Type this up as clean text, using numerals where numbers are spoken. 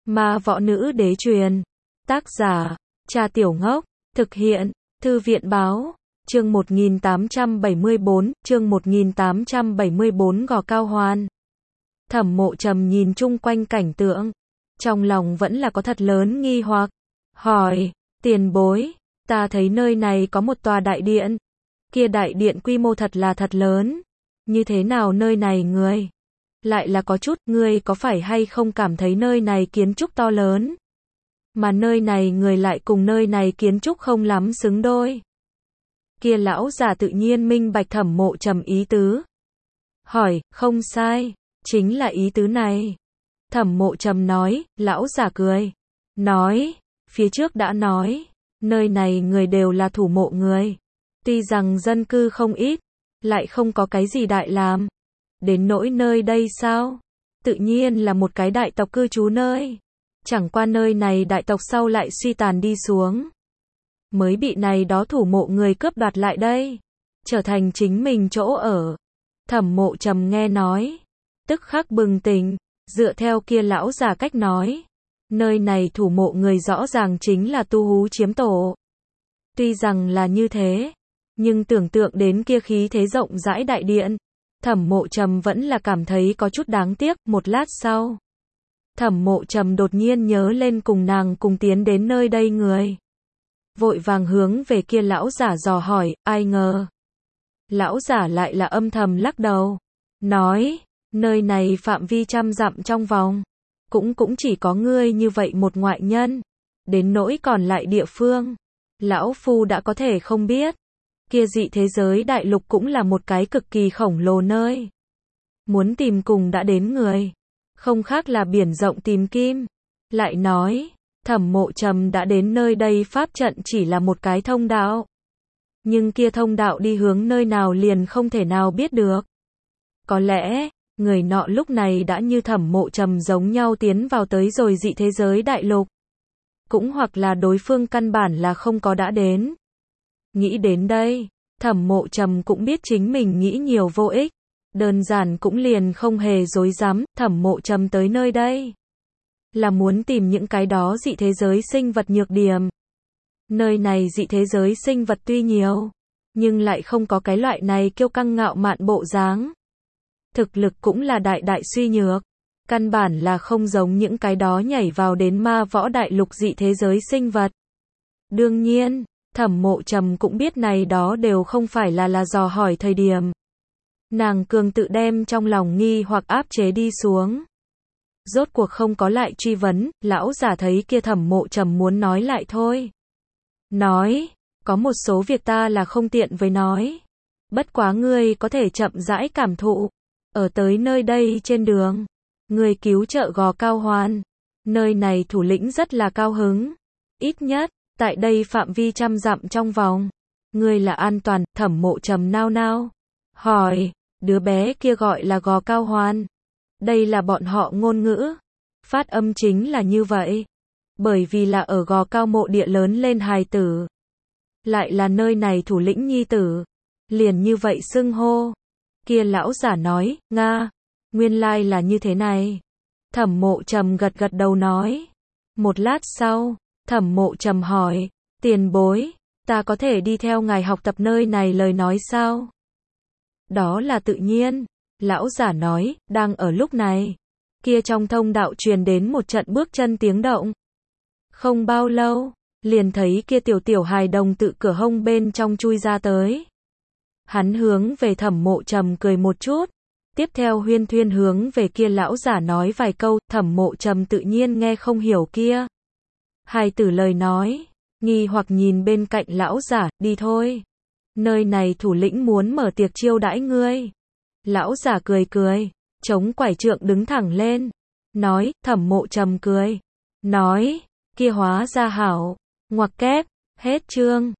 Ma võ nữ đế truyền. Tác giả, Cha Tiểu Ngốc. Thực hiện, Thư viện báo. Chương 1874, chương 1874 Gò Cao Hoan. Thẩm Mộ Trầm nhìn chung quanh cảnh tượng, trong lòng vẫn là có thật lớn nghi hoặc. Hỏi, tiền bối, ta thấy nơi này có một tòa đại điện. Kia đại điện quy mô thật là thật lớn. Như thế nào nơi này người? Lại là có chút, ngươi có phải hay không cảm thấy nơi này kiến trúc to lớn? Mà nơi này người lại cùng nơi này kiến trúc không lắm xứng đôi. Kia lão già tự nhiên minh bạch Thẩm Mộ Trầm ý tứ. Hỏi, không sai, chính là ý tứ này. Thẩm Mộ Trầm nói, lão già cười. Nói, phía trước đã nói, nơi này người đều là thủ mộ người. Tuy rằng dân cư không ít, lại không có cái gì đại làm. Đến nỗi nơi đây sao? Tự nhiên là một cái đại tộc cư trú nơi. Chẳng qua nơi này đại tộc sau lại suy tàn đi xuống. Mới bị này đó thủ mộ người cướp đoạt lại đây. Trở thành chính mình chỗ ở. Thẩm Mộ Trầm nghe nói. Tức khắc bừng tỉnh. Dựa theo kia lão già cách nói. Nơi này thủ mộ người rõ ràng chính là tu hú chiếm tổ. Tuy rằng là như thế. Nhưng tưởng tượng đến kia khí thế rộng rãi đại điện. Thẩm Mộ Trầm vẫn là cảm thấy có chút đáng tiếc. Một lát sau, Thẩm Mộ Trầm đột nhiên nhớ lên cùng nàng cùng tiến đến nơi đây người. Vội vàng hướng về kia lão giả dò hỏi, ai ngờ. Lão giả lại là âm thầm lắc đầu. Nói, nơi này phạm vi 100 dặm trong vòng. Cũng chỉ có ngươi như vậy một ngoại nhân. Đến nỗi còn lại địa phương. Lão Phu đã có thể không biết. Kia dị thế giới đại lục cũng là một cái cực kỳ khổng lồ nơi. Muốn tìm cùng đã đến người. Không khác là biển rộng tìm kim. Lại nói, Thẩm Mộ Trầm đã đến nơi đây pháp trận chỉ là một cái thông đạo. Nhưng kia thông đạo đi hướng nơi nào liền không thể nào biết được. Có lẽ, người nọ lúc này đã như Thẩm Mộ Trầm giống nhau tiến vào tới rồi dị thế giới đại lục. Cũng hoặc là đối phương căn bản là không có đã đến. Nghĩ đến đây, Thẩm Mộ Trầm cũng biết chính mình nghĩ nhiều vô ích. Đơn giản cũng liền không hề dối dám. Thẩm Mộ Trầm tới nơi đây là muốn tìm những cái đó dị thế giới sinh vật nhược điểm. Nơi này dị thế giới sinh vật tuy nhiều, nhưng lại không có cái loại này kiêu căng ngạo mạn bộ dáng. Thực lực cũng là đại đại suy nhược. Căn bản là không giống những cái đó nhảy vào đến ma võ đại lục dị thế giới sinh vật. Đương nhiên, Thẩm Mộ Trầm cũng biết này đó đều không phải là dò hỏi thời điểm. Nàng cường tự đem trong lòng nghi hoặc áp chế đi xuống. Rốt cuộc không có lại truy vấn, lão giả thấy kia Thẩm Mộ Trầm muốn nói lại thôi. Nói, có một số việc ta là không tiện với nói. Bất quá ngươi có thể chậm rãi cảm thụ. Ở tới nơi đây trên đường, ngươi cứu trợ Gò Cao Hoan. Nơi này thủ lĩnh rất là cao hứng. Ít nhất, tại đây phạm vi 100 dặm trong vòng. Ngươi là an toàn. Thẩm Mộ Trầm nao nao. Hỏi, đứa bé kia gọi là Gò Cao Hoan. Đây là bọn họ ngôn ngữ. Phát âm chính là như vậy. Bởi vì là ở Gò Cao mộ địa lớn lên hài tử. Lại là nơi này thủ lĩnh nhi tử. Liền như vậy xưng hô. Kia lão giả nói, Nga, nguyên lai là như thế này. Thẩm Mộ Trầm gật gật đầu nói. Một lát sau, Thẩm Mộ Trầm hỏi, tiền bối, ta có thể đi theo ngài học tập nơi này lời nói sao? Đó là tự nhiên. Lão giả nói, đang ở lúc này. Kia trong thông đạo truyền đến một trận bước chân tiếng động. Không bao lâu, liền thấy kia tiểu hài đồng tự cửa hông bên trong chui ra tới. Hắn hướng về Thẩm Mộ Trầm cười một chút. Tiếp theo huyên thuyên hướng về kia lão giả nói vài câu. Thẩm Mộ Trầm tự nhiên nghe không hiểu kia hài tử lời nói. Nghi hoặc nhìn bên cạnh lão giả, đi thôi. Nơi này thủ lĩnh muốn mở tiệc chiêu đãi ngươi. Lão giả cười cười, chống quải trượng đứng thẳng lên. Nói, Thẩm Mộ Trầm cười. Nói, kia hóa ra hảo. Ngoặc kép, hết chương.